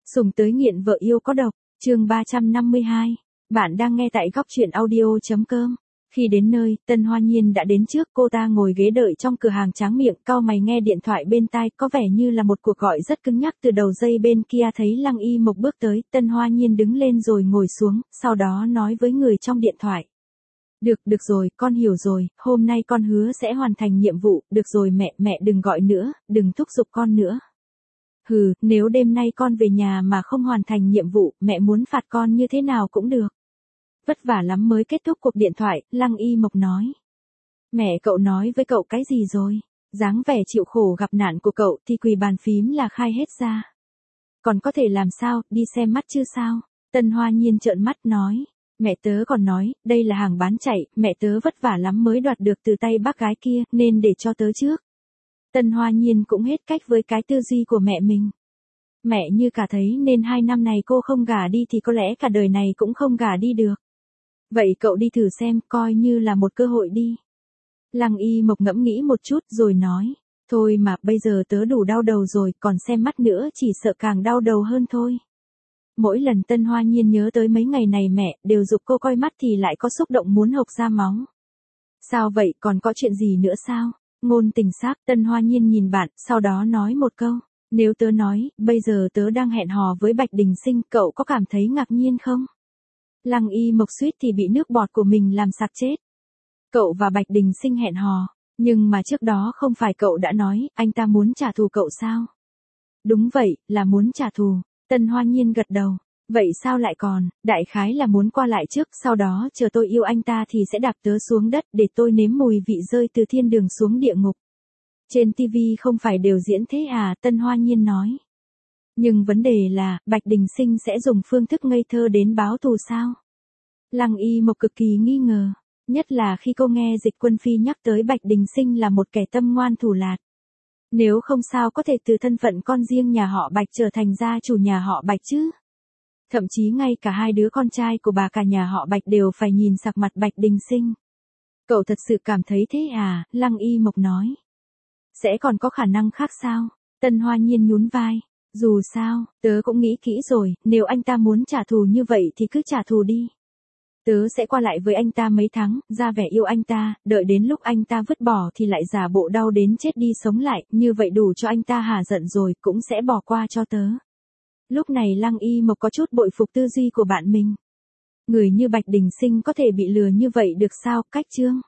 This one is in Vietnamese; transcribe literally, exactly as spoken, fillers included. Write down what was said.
Sùng tới nghiện vợ yêu có độc, chương ba trăm năm mươi hai. Bạn đang nghe tại góc truyện audio chấm com. Khi đến nơi, Tân Hoa Nhiên đã đến trước, cô ta ngồi ghế đợi trong cửa hàng tráng miệng, cau mày nghe điện thoại bên tai, có vẻ như là một cuộc gọi rất cứng nhắc từ đầu dây bên kia. Thấy Lăng Y Mộc bước tới, Tân Hoa Nhiên đứng lên rồi ngồi xuống, sau đó nói với người trong điện thoại. Được, được rồi, con hiểu rồi, hôm nay con hứa sẽ hoàn thành nhiệm vụ, được rồi mẹ, mẹ đừng gọi nữa, đừng thúc giục con nữa. Hừ, nếu đêm nay con về nhà mà không hoàn thành nhiệm vụ, mẹ muốn phạt con như thế nào cũng được. Vất vả lắm mới kết thúc cuộc điện thoại, Lăng Y Mộc nói. Mẹ cậu nói với cậu cái gì rồi? Dáng vẻ chịu khổ gặp nạn của cậu thì quỳ bàn phím là khai hết ra. Còn có thể làm sao, đi xem mắt chứ sao? Tân Hoa Nhiên trợn mắt nói. Mẹ tớ còn nói, đây là hàng bán chạy, mẹ tớ vất vả lắm mới đoạt được từ tay bác gái kia, nên để cho tớ trước. Tân Hoa Nhiên cũng hết cách với cái tư duy của mẹ mình. Mẹ như cả thấy nên hai năm này cô không gả đi thì có lẽ cả đời này cũng không gả đi được. Vậy cậu đi thử xem, coi như là một cơ hội đi. Lăng Y Mộc ngẫm nghĩ một chút rồi nói, thôi mà bây giờ tớ đủ đau đầu rồi, còn xem mắt nữa chỉ sợ càng đau đầu hơn thôi. Mỗi lần Tân Hoa Nhiên nhớ tới mấy ngày này mẹ đều giục cô coi mắt thì lại có xúc động muốn hộc ra máu. Sao vậy, còn có chuyện gì nữa sao? Ngôn tình xác, Tân Hoa Nhiên nhìn bạn, sau đó nói một câu. Nếu tớ nói, bây giờ tớ đang hẹn hò với Bạch Đình Sinh, cậu có cảm thấy ngạc nhiên không? Lăng Y Mộc suýt thì bị nước bọt của mình làm sặc chết. Cậu và Bạch Đình Sinh hẹn hò, nhưng mà trước đó không phải cậu đã nói, anh ta muốn trả thù cậu sao? Đúng vậy, là muốn trả thù. Tân Hoa Nhiên gật đầu. Vậy sao lại còn, đại khái là muốn qua lại trước, sau đó chờ tôi yêu anh ta thì sẽ đạp tớ xuống đất để tôi nếm mùi vị rơi từ thiên đường xuống địa ngục. Trên ti vi không phải đều diễn thế à, Tân Hoa Nhiên nói. Nhưng vấn đề là, Bạch Đình Sinh sẽ dùng phương thức ngây thơ đến báo thù sao? Lăng Y Mộc cực kỳ nghi ngờ, nhất là khi cô nghe Dịch Quân Phi nhắc tới Bạch Đình Sinh là một kẻ tâm ngoan thủ lạt. Nếu không sao có thể từ thân phận con riêng nhà họ Bạch trở thành gia chủ nhà họ Bạch chứ? Thậm chí ngay cả hai đứa con trai của bà cả nhà họ Bạch đều phải nhìn sặc mặt Bạch Đình Sinh. Cậu thật sự cảm thấy thế à? Lăng Y Mộc nói. Sẽ còn có khả năng khác sao? Tân Hoa Nhiên nhún vai. Dù sao, tớ cũng nghĩ kỹ rồi, nếu anh ta muốn trả thù như vậy thì cứ trả thù đi. Tớ sẽ qua lại với anh ta mấy tháng, ra vẻ yêu anh ta, đợi đến lúc anh ta vứt bỏ thì lại giả bộ đau đến chết đi sống lại, như vậy đủ cho anh ta hả giận rồi, cũng sẽ bỏ qua cho tớ. Lúc này Lăng Y Mộc có chút bội phục tư duy của bạn mình. Người như Bạch Đình Sinh có thể bị lừa như vậy được sao, cách chương.